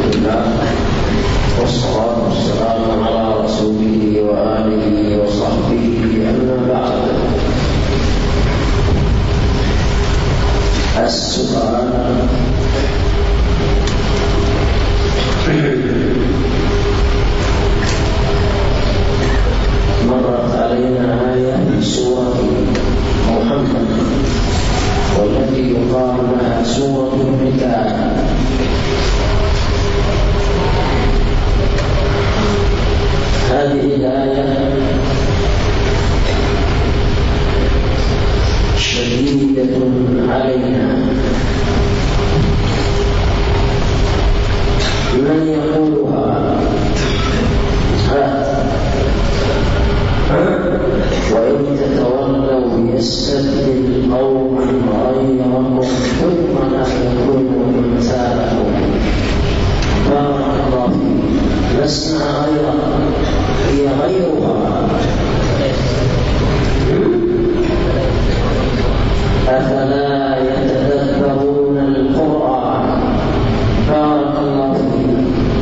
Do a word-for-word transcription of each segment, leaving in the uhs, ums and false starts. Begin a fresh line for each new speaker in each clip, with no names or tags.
لله والصلاة والسلام على رسوله وآله وصحبه أما بعد. السؤال: مرت علينا آية في سورة محمد والتي يقال لها سورة النكاح. هذه الآية شديدة علينا. من يقولها؟ وإن تتولوا يستبدل قوما غيركم ثم لا يكونوا أمثالكم. بارك الله فيك. لسنا غيرها، هي غيرها. أفلا يتدبرون القرآن؟ بارك الله فيك.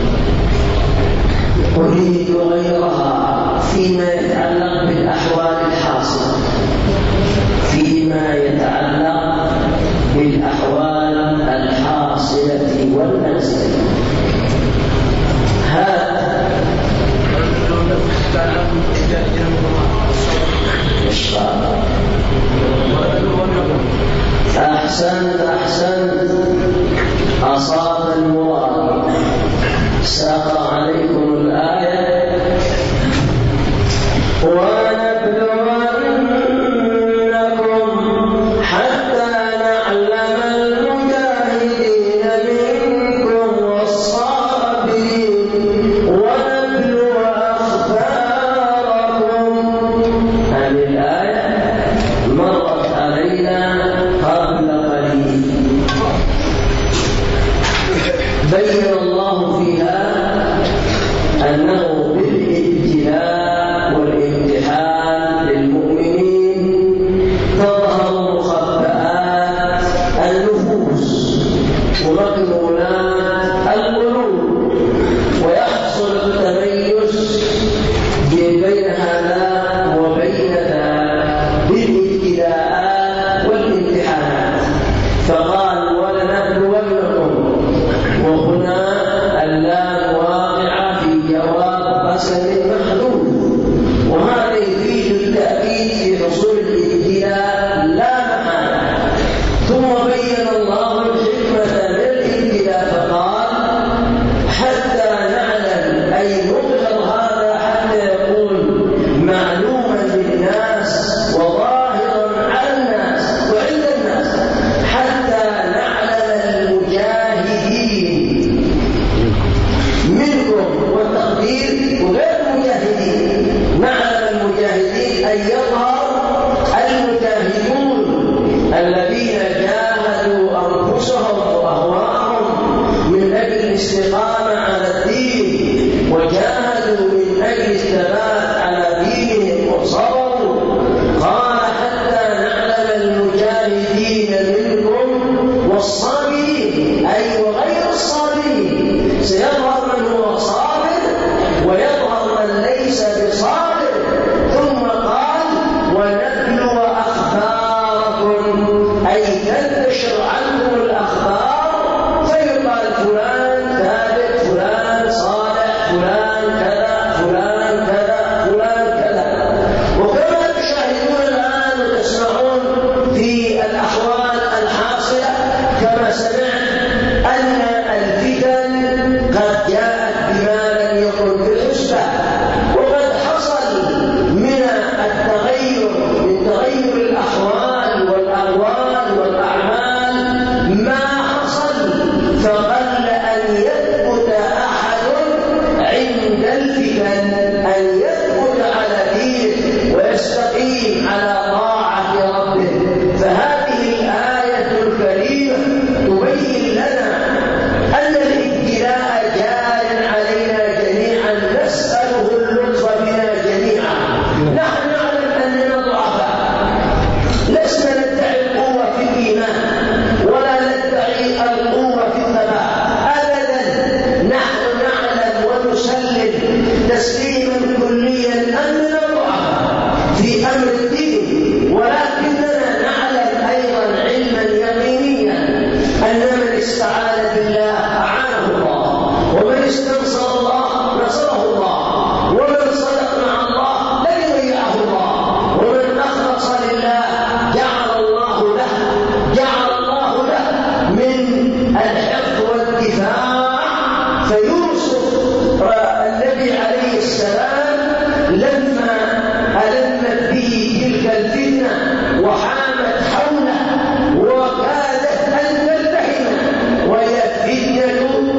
أريد غيرها فيما يتعلق بالأحوال الحاصلة، فيما يتعلق بالأحوال الحاصلة والنازلة. هذا أحسنت أحسنت أصاب المراد. ساق عليكم الآية: ونبلونكم حتى نعلم المجاهدين منكم والصابرين ونبلو أخباركم. هذه الآية مرت علينا قبل قليل. بين الله فيها أنه بالابتلاء والامتحان للمؤمنين تظهر مخبئات النفوس ومكنونات القلوب، ويحصل التميز بين هذا وبين ذاك بالابتلاءات والامتحانات. فقال: ولنبلونكم، وهنا اللام واقعة في جواب قسم محذوف، وهذا يفيد التأكيد في حصول الابتلاء لا محالة. ثم بين الله الحكمة للابتلاء بالله أعانه الله، ومن استنصر الله نصره الله، ومن صدق مع الله لن يضيعه الله، ومن أخلص لله جعل الله له جعل الله له من الحفظ والدفاع. فيوسف النبي عليه السلام لما ألمت به تلك الفتنة وحامت حوله وكادت أن تلتحم، وهي فتنة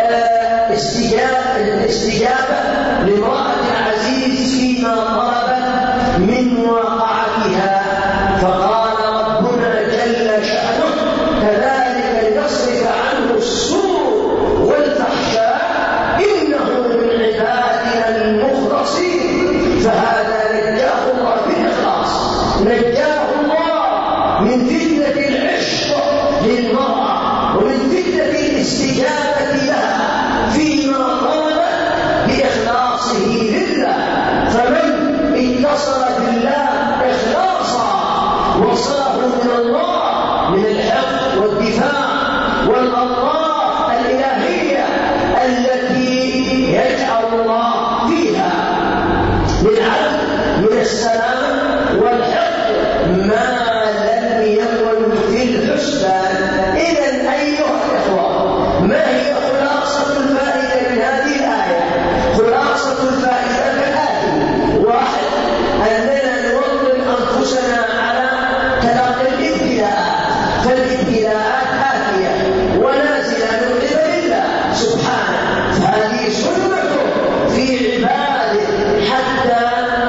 الاستجابة لامرأة العزيز فيما طلبت من واقعتها، فقال ربنا جل شأنه كذلك لنصرف عنه السوء والفحشاء إنه من عبادنا المخلصين. فهذا نجاه الله بالإخلاص، نجاه الله من فتنة العشق للمرأة ومن فتنة الاستجابة لها فيما طلبت بإخلاصه لله. فمن اتصل بالله إخلاصا وصله من الله من الحفظ والدفاع والأطراف الإلهية التي يجعل الله فيها للعبد من السلام والحفظ ما لم يكن في الحسبان. إذن أيها الإخوة، ما هي خلاصة الفائدة من هذه الآية؟ خلاصة الفائدة كالآتي: واحد، أننا نوطن أنفسنا على تلقي الابتلاءات، فالابتلاءات آتية ونازلة من قبل الله سبحانه، فهذه سنته في عباده حتى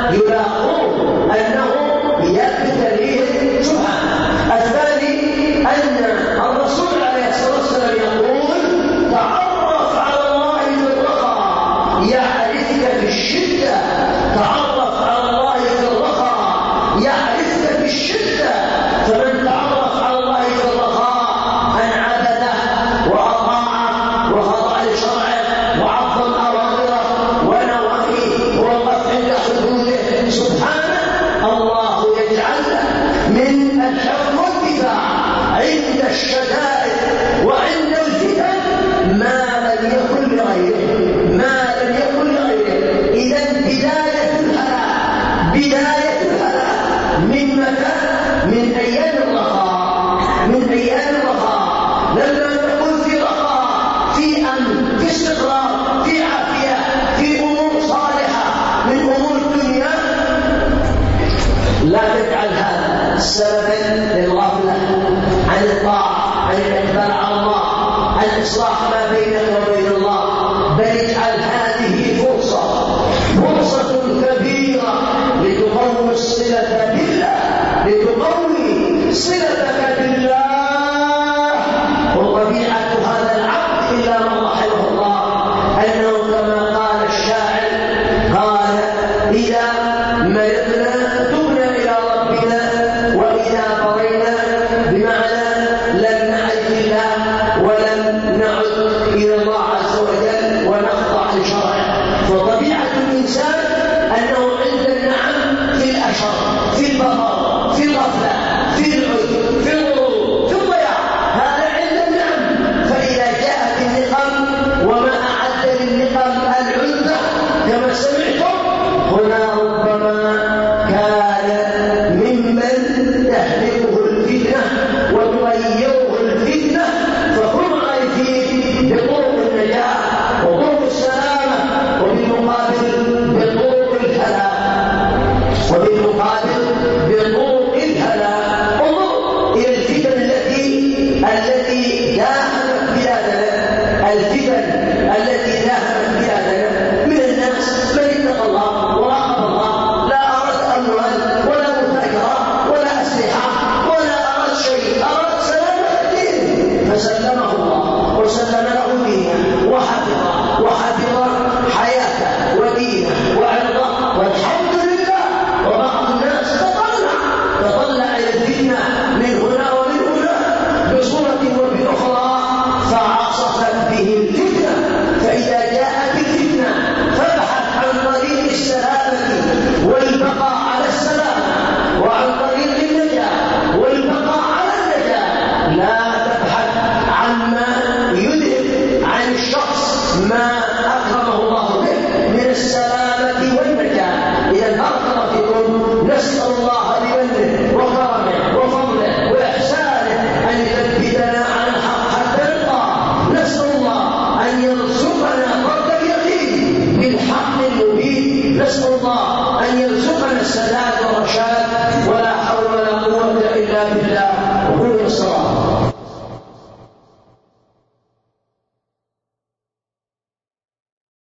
يلاقوه أنه يبتليه سبحانه. الثاني أن الرسول عليه الصلاة والسلام يقول: تعرف على الله في الرخاء يعرفك في الشدة، تعرف على الله في الرخاء يعرفك في الشدة. فمن تعرف على الله في الرخاء أن عبده وأطاعه وخضع لشرعه وعظم أوامره ونواهيه ووقف عند حدوده سبحانه، الله يجعل من الحفظ والدفاع عند الشدائد وعند الفتن ما لم يكن لغيره ما لم يكن لغيره. إذن بداية الهلاك بداية الهلاك من متى؟ من أيام الرخاء من أيام الرخاء لما نكون في رخاء، في أمن، في استقرار، في عافية، في أمور صالحة من أمور الدنيا، لا تجعل هذا سببا للغفلة عن الطاعة، عن الإقبال على الله، عن إصلاح ما بينك وبين الله، بل اجعل هذه فرصة فرصة كبيرة لتقوي الصلة بالله لتقوي صلتك بالله. وطبيعة هذا العبد إلا من رحمه الله أنه كما قال الشاعر قال: إذا ملكنا تبنا إلى ربنا وإذا قضينا، بمعنى لم نعرف الله ولم نعد إلى الله عز وجل ونخضع لشرعه. فطبيعة الإنسان أنه عند النعم في الأشر، في البطر، في الغفلة، في العجب، في الغرور، في الضياع، هذا عند النعم. فإذا جاءت النقم وما أعد للنقم العدة كما سمعتم هنا، ربما كان ممن تهلكه الفتنة وتغيره الفتنة، فكن عارفين بطرق النجاة وطرق السلامة، وبالمقابل بطرق الهلاك وبالمقابل بطرق الهلاك. انظر إلى الفتن التي التي داهمت بلادنا، الفتن التي داهمت بلادنا من الناس من اتقى الله وراقب الله، لا أراد أموال ولا متاجرة ولا أسلحة ولا أراد شيء، أراد سلامة الدين فسلمه الله وسلم له دينه وحفظه وحفظ حياته ودينه وعرضه، والحمد لله. وبعض الناس تطلع تطلع إلى الفتنة من هنا ومن هنا بصورة وبأخرى فعصفت به الفتنة أن يرزقنا السداد والرشاد، ولا حول ولا قوة إلا بالله.